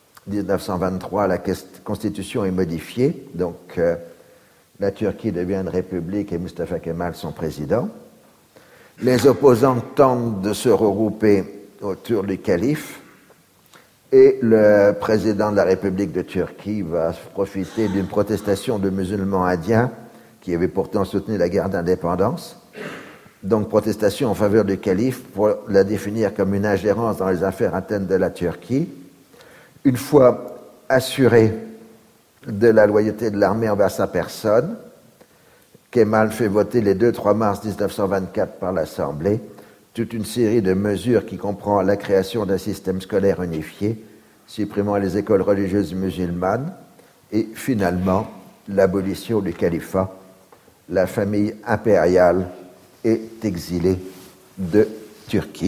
1923, la Constitution est modifiée, donc la Turquie devient une république et Mustafa Kemal son président. Les opposants tentent de se regrouper autour du calife et le président de la République de Turquie va profiter d'une protestation de musulmans indiens qui avaient pourtant soutenu la guerre d'indépendance. Donc protestation en faveur du calife pour la définir comme une ingérence dans les affaires internes de la Turquie. Une fois assuré de la loyauté de l'armée envers sa personne, Kemal fait voter les 2-3 mars 1924 par l'Assemblée toute une série de mesures qui comprend la création d'un système scolaire unifié, supprimant les écoles religieuses musulmanes et finalement l'abolition du califat. La famille impériale est exilée de Turquie.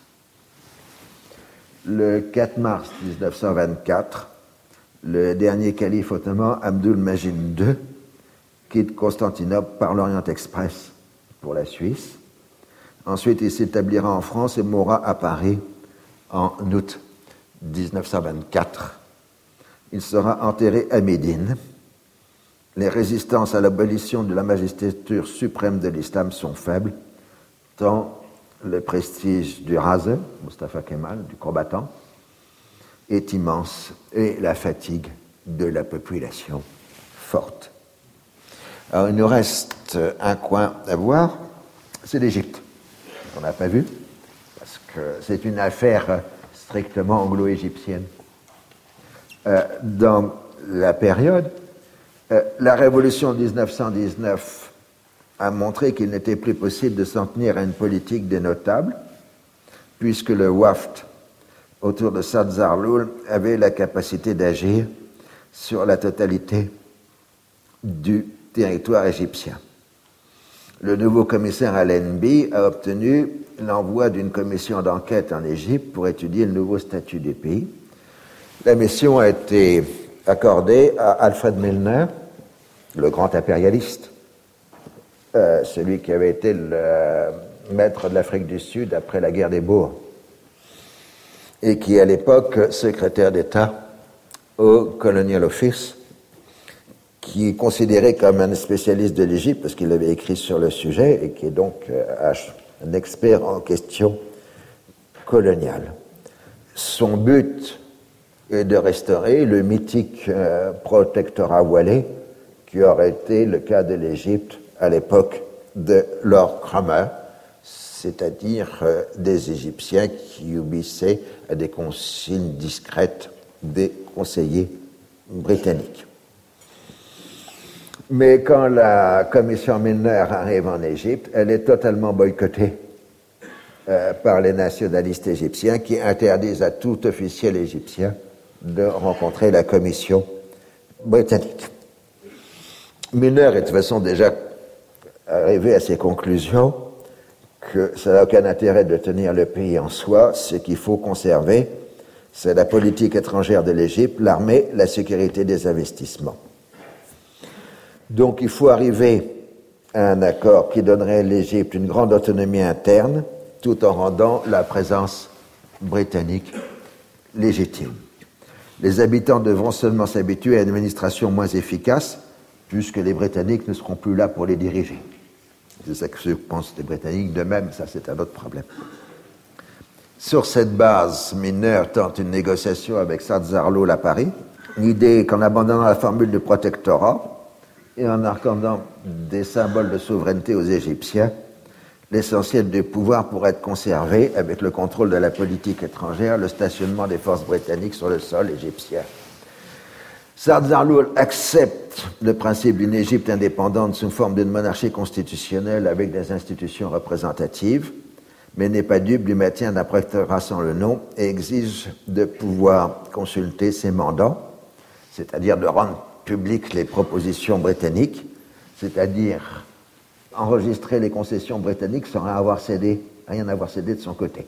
Le 4 mars 1924, le dernier calife ottoman, Abdülmecid II, quitte Constantinople par l'Orient Express pour la Suisse. Ensuite, il s'établira en France et mourra à Paris en août 1924. Il sera enterré à Médine. Les résistances à l'abolition de la magistrature suprême de l'islam sont faibles, tant le prestige du Raze, Mustafa Kemal, du combattant, est immense et la fatigue de la population forte. Alors il nous reste un coin à voir, c'est l'Égypte. On n'a pas vu, parce que c'est une affaire strictement anglo-égyptienne. Dans la période, la révolution de 1919 a montré qu'il n'était plus possible de s'en tenir à une politique des notables, puisque le Wafd autour de Saad Zarloul avait la capacité d'agir sur la totalité du territoire égyptien. Le nouveau commissaire Allenby a obtenu l'envoi d'une commission d'enquête en Égypte pour étudier le nouveau statut du pays. La mission a été accordée à Alfred Milner, le grand impérialiste, celui qui avait été le maître de l'Afrique du Sud après la guerre des Boers, et qui est à l'époque secrétaire d'État au Colonial Office, qui est considéré comme un spécialiste de l'Égypte parce qu'il avait écrit sur le sujet et qui est donc un expert en questions coloniales. Son but est de restaurer le mythique protectorat Wallais qui aurait été le cas de l'Égypte à l'époque de Lord Cromer, c'est-à-dire des Égyptiens qui obéissaient à des consignes discrètes des conseillers britanniques. Mais quand la commission Milner arrive en Égypte, elle est totalement boycottée par les nationalistes égyptiens qui interdisent à tout officiel égyptien de rencontrer la commission britannique. Milner est de toute façon déjà arrivé à ses conclusions que ça n'a aucun intérêt de tenir le pays en soi. Ce qu'il faut conserver, c'est la politique étrangère de l'Égypte, l'armée, la sécurité des investissements. Donc il faut arriver à un accord qui donnerait à l'Égypte une grande autonomie interne, tout en rendant la présence britannique légitime. Les habitants devront seulement s'habituer à une administration moins efficace, puisque les Britanniques ne seront plus là pour les diriger. C'est ça que pensent les Britanniques. De même, ça c'est un autre problème. Sur cette base, Milner tente une négociation avec Saad Zarloul à Paris. L'idée est qu'en abandonnant la formule du protectorat et en accordant des symboles de souveraineté aux Égyptiens, l'essentiel du pouvoir pourrait être conservé avec le contrôle de la politique étrangère, le stationnement des forces britanniques sur le sol égyptien. Saad Zarloul accepte le principe d'une Égypte indépendante sous forme d'une monarchie constitutionnelle avec des institutions représentatives, mais n'est pas dupe du maintien d'un protectorat sans le nom et exige de pouvoir consulter ses mandants, c'est-à-dire de rendre publiques les propositions britanniques, c'est-à-dire enregistrer les concessions britanniques sans rien avoir cédé de son côté.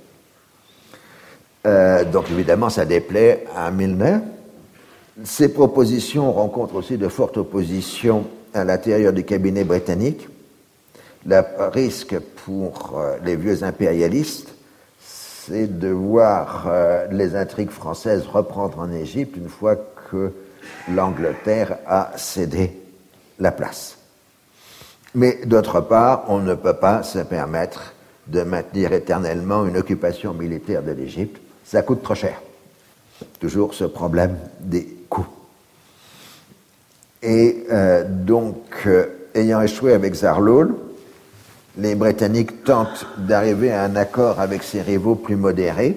Donc évidemment, ça déplaît à Milner. Ces propositions rencontrent aussi de fortes oppositions à l'intérieur du cabinet britannique. Le risque pour les vieux impérialistes, c'est de voir les intrigues françaises reprendre en Égypte une fois que l'Angleterre a cédé la place. Mais d'autre part, on ne peut pas se permettre de maintenir éternellement une occupation militaire de l'Égypte. Ça coûte trop cher. Toujours ce problème des coûts. Et ayant échoué avec Zarloul, les Britanniques tentent d'arriver à un accord avec ses rivaux plus modérés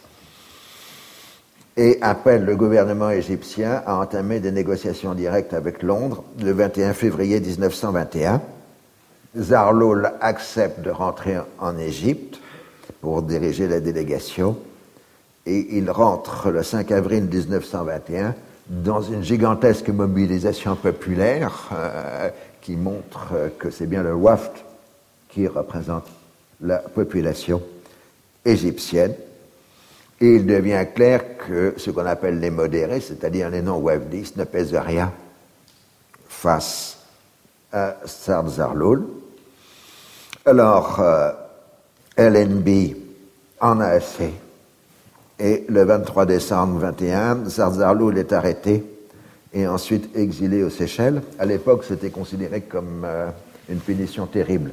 et appellent le gouvernement égyptien à entamer des négociations directes avec Londres le 21 février 1921. Zarloul accepte de rentrer en Égypte pour diriger la délégation et il rentre le 5 avril 1921 dans une gigantesque mobilisation populaire qui montre que c'est bien le Wafd qui représente la population égyptienne. Et il devient clair que ce qu'on appelle les modérés, c'est-à-dire les non-wafdistes, ne pèsent rien face à Saad Zarloul. Alors, Allenby en a assez. Et le 23 décembre 21, Saad Zarloul est arrêté et ensuite exilé aux Seychelles. À l'époque, c'était considéré comme une punition terrible.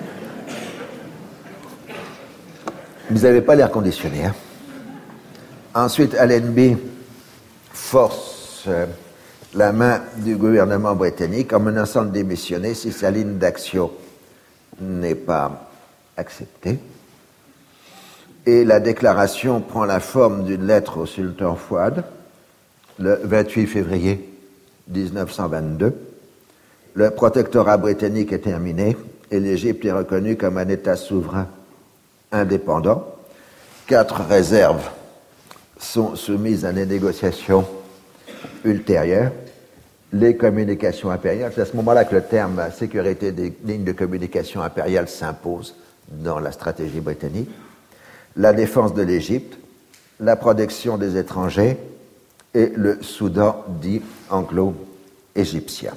Vous n'avez pas l'air conditionné, hein? Ensuite, Allenby force la main du gouvernement britannique en menaçant de démissionner si sa ligne d'action n'est pas acceptée. Et la déclaration prend la forme d'une lettre au sultan Fouad le 28 février 1922. Le protectorat britannique est terminé et l'Égypte est reconnue comme un État souverain indépendant. 4 réserves sont soumises à des négociations ultérieures. Les communications impériales, c'est à ce moment-là que le terme sécurité des lignes de communication impériales s'impose dans la stratégie britannique. La défense de l'Égypte, la protection des étrangers et le Soudan dit anglo-égyptien.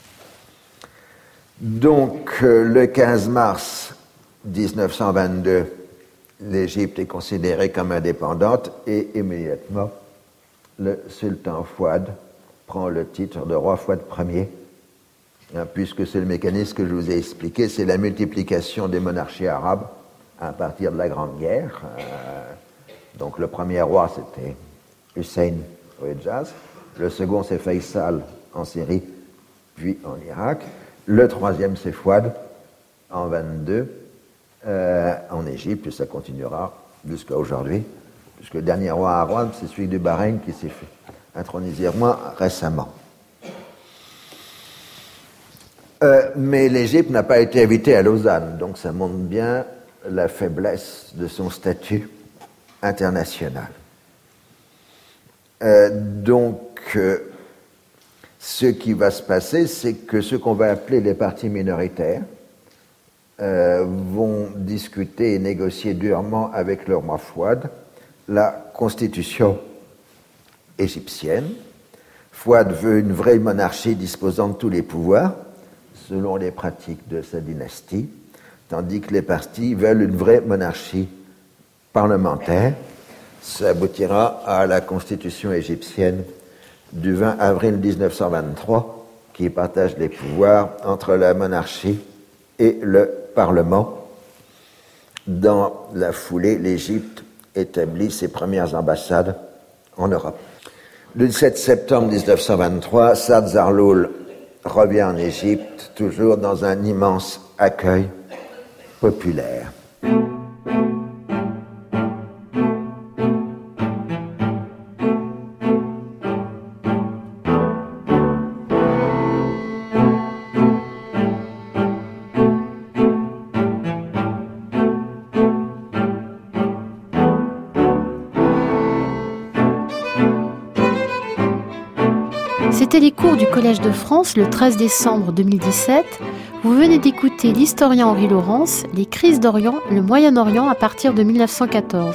Donc, le 15 mars 1922, l'Égypte est considérée comme indépendante et immédiatement, le sultan Fouad prend le titre de roi Fouad Ier, puisque c'est le mécanisme que je vous ai expliqué, c'est la multiplication des monarchies arabes à partir de la Grande Guerre. Donc le premier roi, c'était Hussein au Hejaz, le second, c'est Faisal en Syrie, puis en Irak, le troisième, c'est Fouad en 22, en Égypte, et ça continuera jusqu'à aujourd'hui, puisque le dernier roi arabe, c'est celui du Bahreïn qui s'est fait introniser moins récemment. Mais l'Égypte n'a pas été invitée à Lausanne, donc ça montre bien la faiblesse de son statut international. Ce qui va se passer, c'est que ce qu'on va appeler les partis minoritaires vont discuter et négocier durement avec le roi Fouad la constitution égyptienne. Fouad veut une vraie monarchie disposant de tous les pouvoirs, selon les pratiques de sa dynastie, tandis que les partis veulent une vraie monarchie parlementaire. Ça aboutira à la constitution égyptienne du 20 avril 1923, qui partage les pouvoirs entre la monarchie et le Parlement. Dans la foulée, l'Égypte établit ses premières ambassades en Europe. Le 7 septembre 1923, Saad Zarloul revient en Égypte, toujours dans un immense accueil populaire. C'était les cours du Collège de France le 13 décembre 2017. Vous venez d'écouter l'historien Henri Laurence, Les crises d'Orient, le Moyen-Orient à partir de 1914.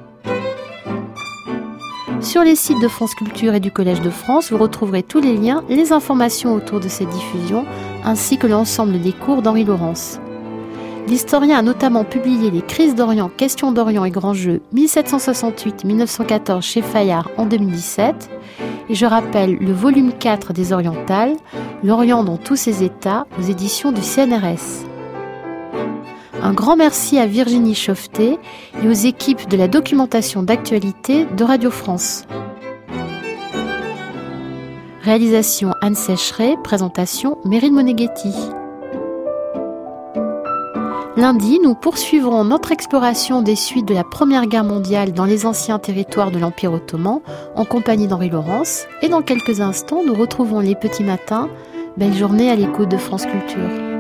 Sur les sites de France Culture et du Collège de France, vous retrouverez tous les liens, les informations autour de cette diffusion, ainsi que l'ensemble des cours d'Henri Laurence. L'historien a notamment publié Les crises d'Orient, questions d'Orient et grands jeux 1768-1914 chez Fayard en 2017. Et je rappelle le volume 4 des Orientales, L'Orient dans tous ses états, aux éditions du CNRS. Un grand merci à Virginie Chauveté et aux équipes de la documentation d'actualité de Radio France. Réalisation Anne Sécheret, présentation Meryl Moneghetti. Lundi, nous poursuivrons notre exploration des suites de la Première Guerre mondiale dans les anciens territoires de l'Empire ottoman, en compagnie d'Henri Laurence. Et dans quelques instants, nous retrouvons les petits matins. Belle journée à l'écoute de France Culture.